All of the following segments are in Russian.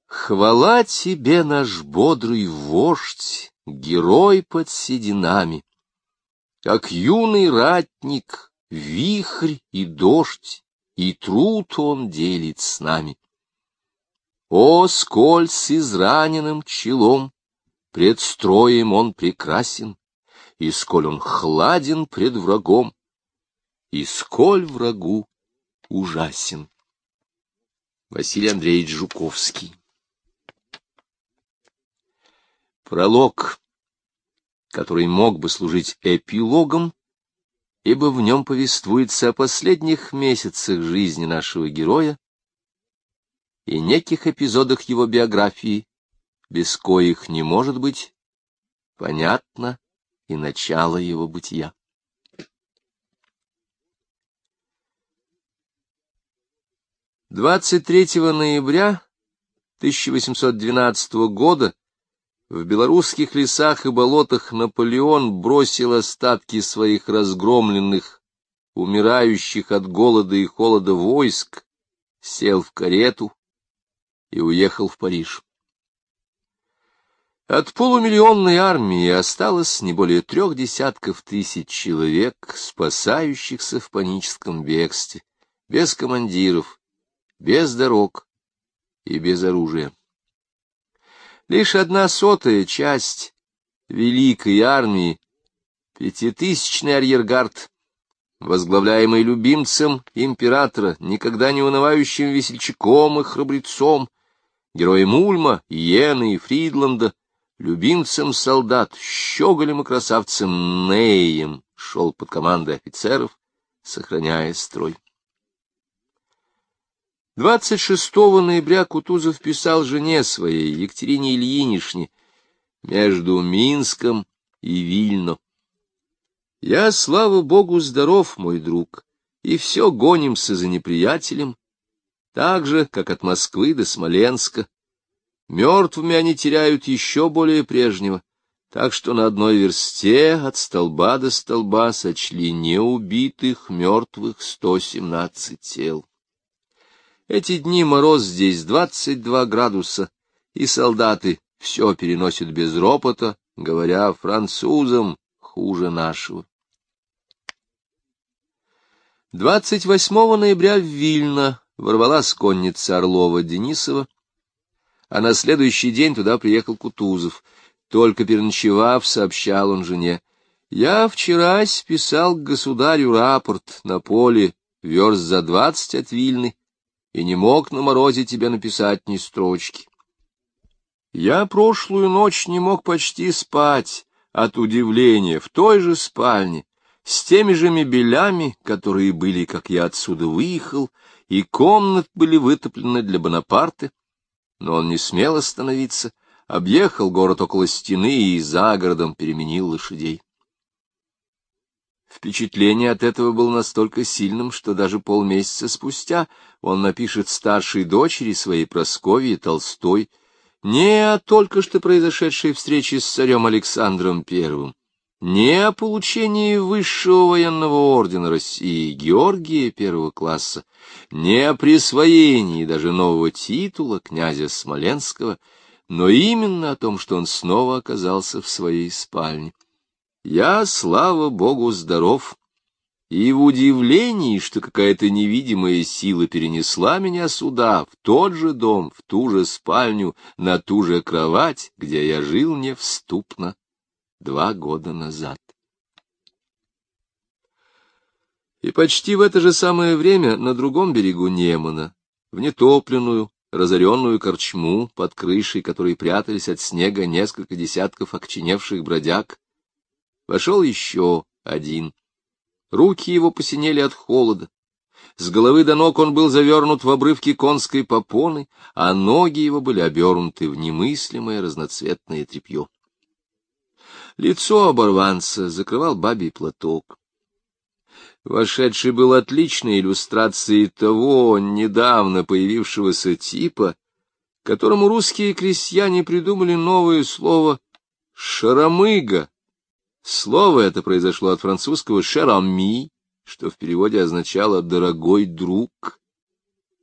Хвала тебе, наш бодрый вождь, герой под сединами, как юный ратник, вихрь и дождь, и труд он делит с нами. О, сколь с израненным челом пред строем он прекрасен, и сколь он хладен пред врагом, и сколь врагу ужасен. Василий Андреевич Жуковский. Пролог, который мог бы служить эпилогом, ибо в нем повествуется о последних месяцах жизни нашего героя и неких эпизодах его биографии, без коих не может быть понятно и начало его бытия. — 23 ноября 1812 года в белорусских лесах и болотах Наполеон бросил остатки своих разгромленных, умирающих от голода и холода войск, сел в карету и уехал в Париж. От полумиллионной армии осталось не более 30 тысяч человек, спасающихся в паническом бегстве, без командиров, без дорог и без оружия. Лишь 1/100 часть великой армии, 5000-ный арьергард, возглавляемый любимцем императора, никогда не унывающим весельчаком и храбрецом, героем Ульма, Йены и Фридланда, любимцем солдат, щеголем и красавцем Неем, шел под командой офицеров, сохраняя строй. 26 ноября Кутузов писал жене своей, Екатерине Ильинишне, между Минском и Вильно: «Я, слава Богу, здоров, мой друг, и все гонимся за неприятелем, так же, как от Москвы до Смоленска. Мертвыми они теряют еще более прежнего, так что на одной версте от столба до столба сочли неубитых мертвых 117 тел. Эти дни мороз здесь 22 градуса, и солдаты все переносят без ропота, говоря французам хуже нашего». 28 ноября в Вильно ворвалась конница Орлова-Денисова, а на следующий день туда приехал Кутузов. Только переночевав, сообщал он жене: «Я вчерась писал к государю рапорт на поле верст за 20 от Вильны, и не мог на морозе тебе написать ни строчки. Я прошлую ночь не мог почти спать от удивления в той же спальне, с теми же мебелями, которые были, как я отсюда выехал, и комнаты были вытоплены для Бонапарта, но он не смел остановиться, объехал город около стены и за городом переменил лошадей». Впечатление от этого было настолько сильным, что даже полмесяца спустя он напишет старшей дочери своей Прасковье Толстой не о только что произошедшей встрече с царем Александром I, не о получении высшего военного ордена России Георгия I класса, не о присвоении даже нового титула князя Смоленского, но именно о том, что он снова оказался в своей спальне. «Я, слава Богу, здоров, и в удивлении, что какая-то невидимая сила перенесла меня сюда, в тот же дом, в ту же спальню, на ту же кровать, где я жил невступно 2 года назад». И почти в это же самое время на другом берегу Немана, в нетопленную, разоренную корчму, под крышей которой прятались от снега несколько десятков окоченевших бродяг, вошел еще один. Руки его посинели от холода. С головы до ног он был завернут в обрывки конской попоны, а ноги его были обернуты в немыслимое разноцветное тряпье. Лицо оборванца закрывал бабий платок. Вошедший был отличной иллюстрацией того недавно появившегося типа, которому русские крестьяне придумали новое слово «шаромыга». Слово это произошло от французского «cher ami», что в переводе означало «дорогой друг».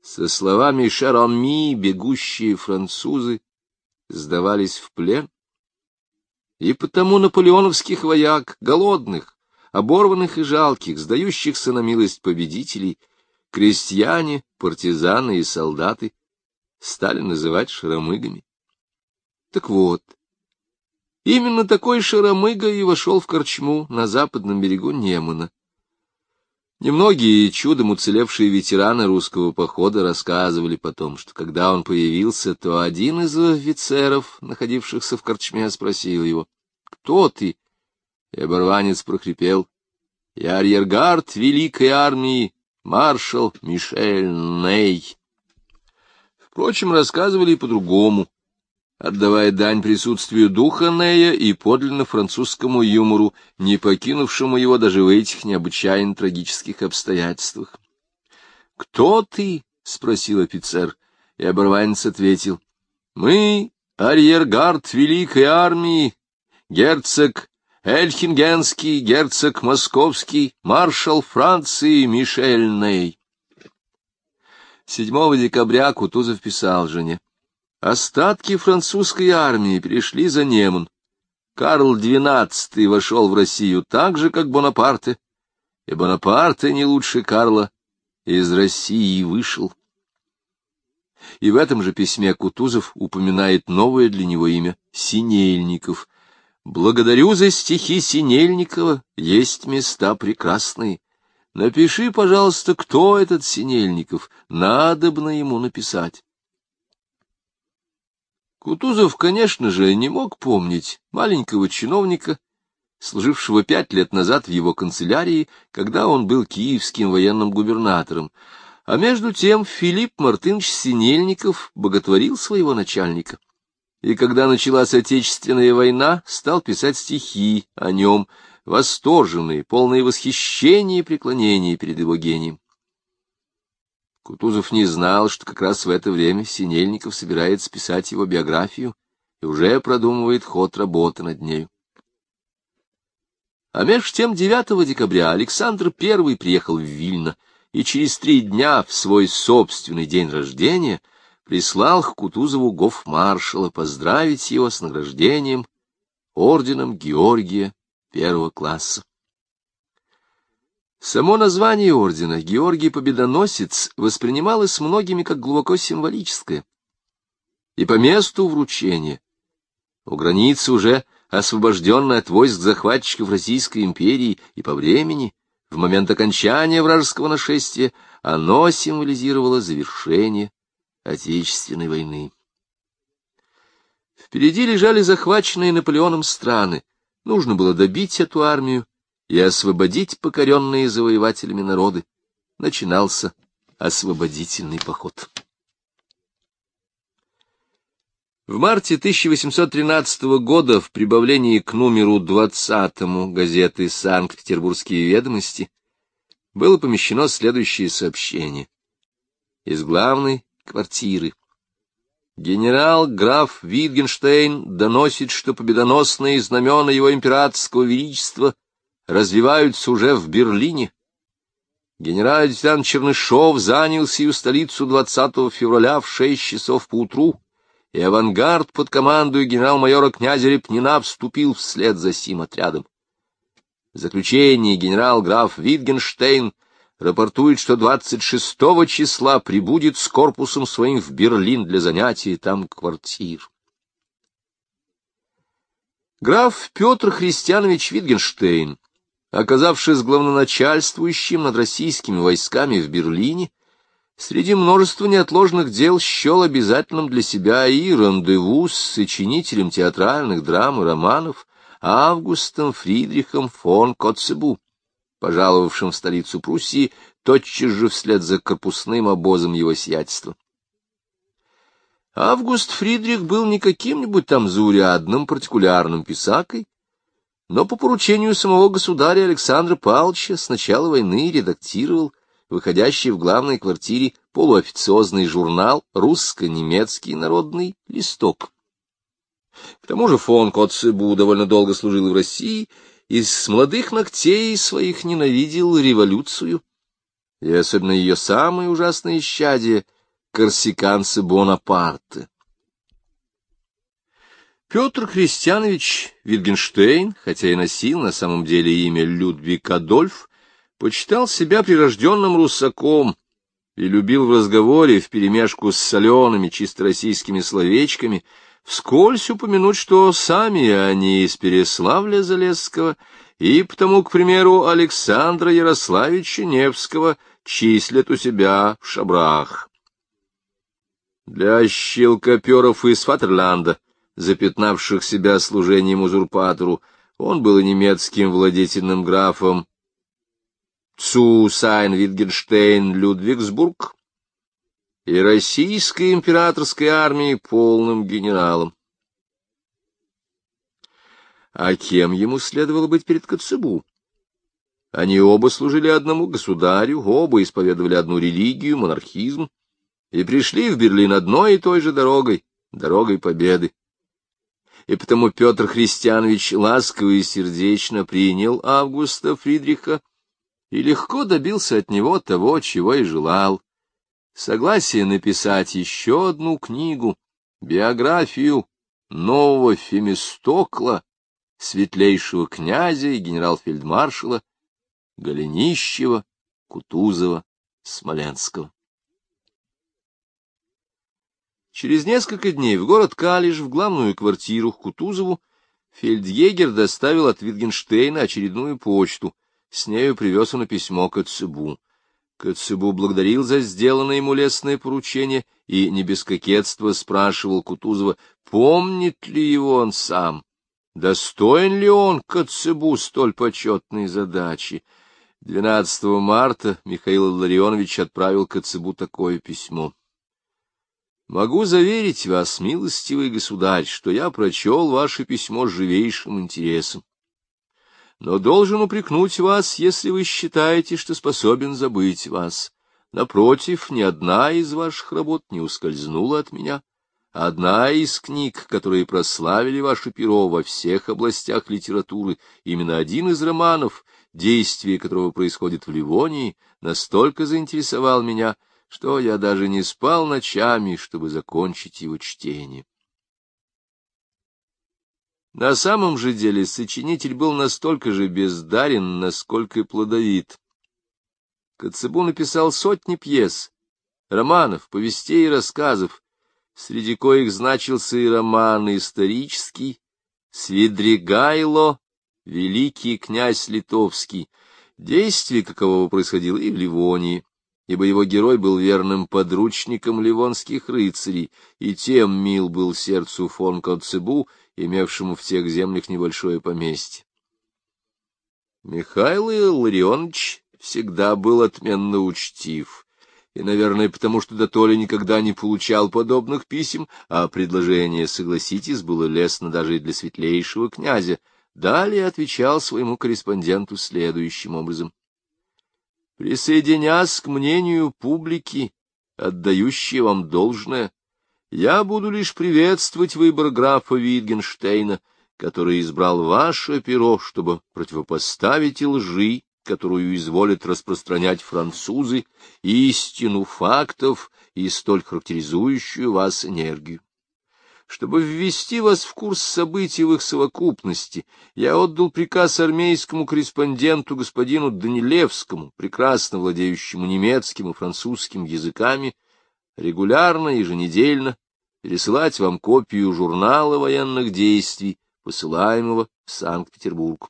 Со словами «Шарами» бегущие французы сдавались в плен, и потому наполеоновских вояк, голодных, оборванных и жалких, сдающихся на милость победителей, крестьяне, партизаны и солдаты стали называть шарамыгами. Так вот, именно такой шарамыга и вошел в корчму на западном берегу Немана. Немногие чудом уцелевшие ветераны русского похода рассказывали потом, что когда он появился, то один из офицеров, находившихся в корчме, спросил его: «Кто ты?» И оборванец прохрипел: «Я арьергард великой армии, маршал Мишель Ней». Впрочем, рассказывали и по-другому, отдавая дань присутствию духа Нея и подлинно французскому юмору, не покинувшему его даже в этих необычайно трагических обстоятельствах. «Кто ты?» — спросил офицер, и оборванец ответил: «Мы — арьергард великой армии, герцог Эльхингенский, герцог Московский, маршал Франции Мишель Ней». 7 декабря Кутузов писал жене: «Остатки французской армии перешли за Неман. Карл XII вошел в Россию так же, как Бонапарте, и Бонапарте не лучше Карла из России вышел». И в этом же письме Кутузов упоминает новое для него имя — Синельников. «Благодарю за стихи Синельникова, есть места прекрасные. Напиши, пожалуйста, кто этот Синельников, надобно ему написать». Кутузов, конечно же, не мог помнить маленького чиновника, служившего 5 лет назад в его канцелярии, когда он был киевским военным губернатором. А между тем Филипп Мартынович Синельников боготворил своего начальника, и когда началась Отечественная война, стал писать стихи о нем, восторженные, полные восхищения и преклонения перед его гением. Кутузов не знал, что как раз в это время Синельников собирается писать его биографию и уже продумывает ход работы над нею. А меж тем 9 декабря Александр I приехал в Вильно и через 3 дня, в свой собственный день рождения, прислал к Кутузову гофмаршала поздравить его с награждением орденом Георгия I класса. Само название ордена «Георгий Победоносец» воспринималось многими как глубоко символическое. И по месту вручения, у границы уже освобожденной от войск захватчиков Российской империи, и по времени, в момент окончания вражеского нашествия, оно символизировало завершение Отечественной войны. Впереди лежали захваченные Наполеоном страны, нужно было добить эту армию и освободить покоренные завоевателями народы. Начинался освободительный поход. В марте 1813 года в прибавлении к номеру 20 газеты «Санкт-Петербургские ведомости» было помещено следующее сообщение. Из главной квартиры: генерал-граф Витгенштейн доносит, что победоносные знамена его императорского величества развиваются уже в Берлине. Генерал-лейтенант Чернышов занял сию столицу 20 февраля в 6 часов поутру, и авангард под командой генерал-майора князя Репнина вступил вслед за сим отрядом. В заключение генерал-граф Витгенштейн рапортует, что 26 числа прибудет с корпусом своим в Берлин для занятия там квартир. Граф Петр Христианович Витгенштейн, оказавшись главноначальствующим над российскими войсками в Берлине, среди множества неотложных дел счел обязательным для себя и рандеву с сочинителем театральных драм и романов Августом Фридрихом фон Коцебу, пожаловавшим в столицу Пруссии тотчас же вслед за корпусным обозом его сиятельства. Август Фридрих был не каким-нибудь там заурядным партикулярным писакой, но по поручению самого государя Александра Павловича с начала войны редактировал выходящий в главной квартире полуофициозный журнал «Русско-немецкий народный листок». К тому же фон Коцебу довольно долго служил в России и с молодых ногтей своих ненавидел революцию, и особенно ее самое ужасное исчадие корсиканцы Бонапарты. Петр Христианович Витгенштейн, хотя и носил на самом деле имя Людвиг Адольф, почитал себя прирожденным руссаком и любил в разговоре вперемешку с солеными чисто российскими словечками вскользь упомянуть, что сами они из Переславля-Залесского, и потому, к примеру, Александра Ярославича Невского числят у себя в шабрах. Для щелкоперов из Фатерланда, запятнавших себя служением узурпатору, он был и немецким владетельным графом Цу Сайн-Витгенштейн Людвигсбург, и российской императорской армии полным генералом. А кем ему следовало быть перед Коцебу? Они оба служили одному государю, оба исповедовали одну религию, монархизм, и пришли в Берлин одной и той же дорогой, дорогой победы. И потому Петр Христианович ласково и сердечно принял Августа Фридриха и легко добился от него того, чего и желал. Согласие написать еще одну книгу, биографию нового Фемистокла, светлейшего князя и генерал-фельдмаршала Голенищева, Кутузова, Смоленского. Через несколько дней в город Калиш, в главную квартиру к Кутузову, фельдъегерь доставил от Витгенштейна очередную почту. С нею привез он и письмо Коцебу. Коцебу благодарил за сделанное ему лестное поручение и не без кокетства спрашивал Кутузова, помнит ли его он сам, достоин ли он Коцебу столь почетной задачи. 12 марта Михаил Илларионович отправил Коцебу такое письмо. «Могу заверить вас, милостивый государь, что я прочел ваше письмо с живейшим интересом. Но должен упрекнуть вас, если вы считаете, что способен забыть вас. Напротив, ни одна из ваших работ не ускользнула от меня. Одна из книг, которые прославили ваше перо во всех областях литературы, именно один из романов, действие которого происходит в Ливонии, настолько заинтересовал меня, что я даже не спал ночами, чтобы закончить его чтение». На самом же деле сочинитель был настолько же бездарен, насколько и плодовит. Коцебу написал сотни пьес, романов, повестей и рассказов, среди коих значился и роман исторический «Свидригайло, великий князь литовский», действие какового происходило и в Ливонии, ибо его герой был верным подручником ливонских рыцарей, и тем мил был сердцу фон Коцебу, имевшему в тех землях небольшое поместье. Михаил Илларионович всегда был отменно учтив, и, наверное, потому что дотоле никогда не получал подобных писем, а предложение «согласитесь» было лестно даже и для светлейшего князя, далее отвечал своему корреспонденту следующим образом. «Присоединясь к мнению публики, отдающей вам должное, я буду лишь приветствовать выбор графа Витгенштейна, который избрал ваше перо, чтобы противопоставить лжи, которую изволят распространять французы, истину фактов и столь характеризующую вас энергию. Чтобы ввести вас в курс событий в их совокупности, я отдал приказ армейскому корреспонденту господину Данилевскому, прекрасно владеющему немецким и французским языками, регулярно, еженедельно пересылать вам копию журнала военных действий, посылаемого в Санкт-Петербург.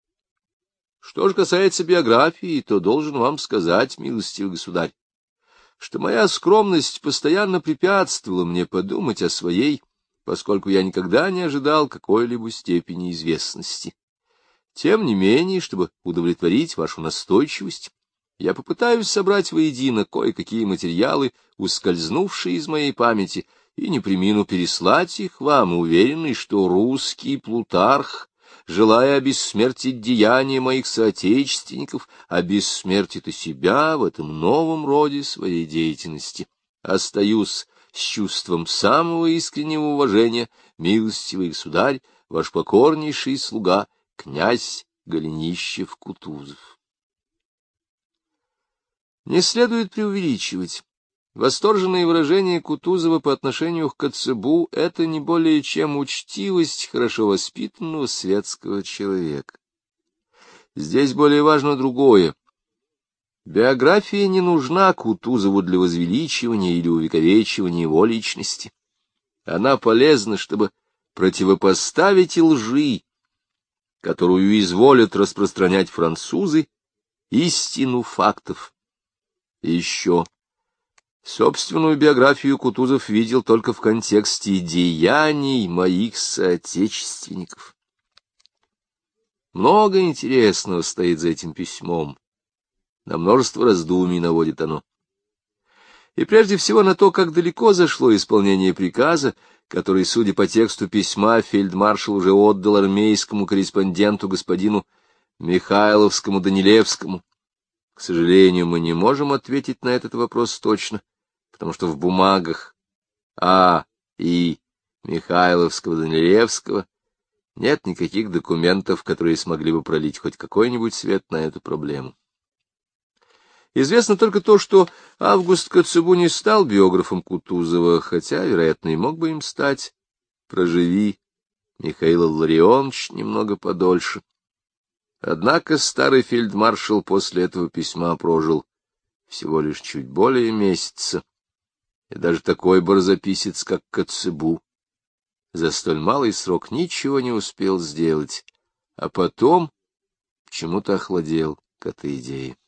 Что же касается биографии, то должен вам сказать, милостивый государь, что моя скромность постоянно препятствовала мне подумать о своей, поскольку я никогда не ожидал какой-либо степени известности. Тем не менее, чтобы удовлетворить вашу настойчивость, я попытаюсь собрать воедино кое-какие материалы, ускользнувшие из моей памяти, и не премину переслать их вам, уверенный, что русский Плутарх, желая обессмертить деяния моих соотечественников, обессмертит и себя в этом новом роде своей деятельности. Остаюсь с чувством самого искреннего уважения, милостивый государь, ваш покорнейший слуга, князь Голенищев-Кутузов. Не следует преувеличивать. Восторженные выражения Кутузова по отношению к Коцебу — это не более чем учтивость хорошо воспитанного светского человека. Здесь более важно другое. Биография не нужна Кутузову для возвеличивания или увековечивания его личности. Она полезна, чтобы противопоставить лжи, которую изволят распространять французы, истину фактов. И еще собственную биографию Кутузов видел только в контексте деяний моих соотечественников. Много интересного стоит за этим письмом. На множество раздумий наводит оно. И прежде всего на то, как далеко зашло исполнение приказа, который, судя по тексту письма, фельдмаршал уже отдал армейскому корреспонденту господину Михайловскому-Данилевскому. К сожалению, мы не можем ответить на этот вопрос точно, потому что в бумагах А.И. Михайловского-Данилевского нет никаких документов, которые смогли бы пролить хоть какой-нибудь свет на эту проблему. Известно только то, что Август Коцебу не стал биографом Кутузова, хотя, вероятно, и мог бы им стать, проживи Михаил Илларионович немного подольше. Однако старый фельдмаршал после этого письма прожил всего лишь чуть более месяца, и даже такой барзаписец, как Коцебу, за столь малый срок ничего не успел сделать, а потом почему-то охладел к этой идее.